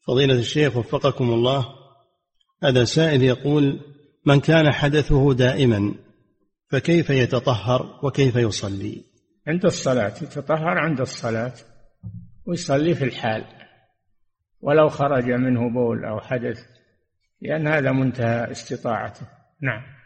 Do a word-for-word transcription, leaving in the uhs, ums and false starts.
فضيلة الشيخ وفقكم الله، هذا سائل يقول: من كان حدثه دائما فكيف يتطهر وكيف يصلي؟ عند الصلاة يتطهر عند الصلاة ويصلي في الحال ولو خرج منه بول أو حدث، لأن هذا منتهى استطاعته. نعم.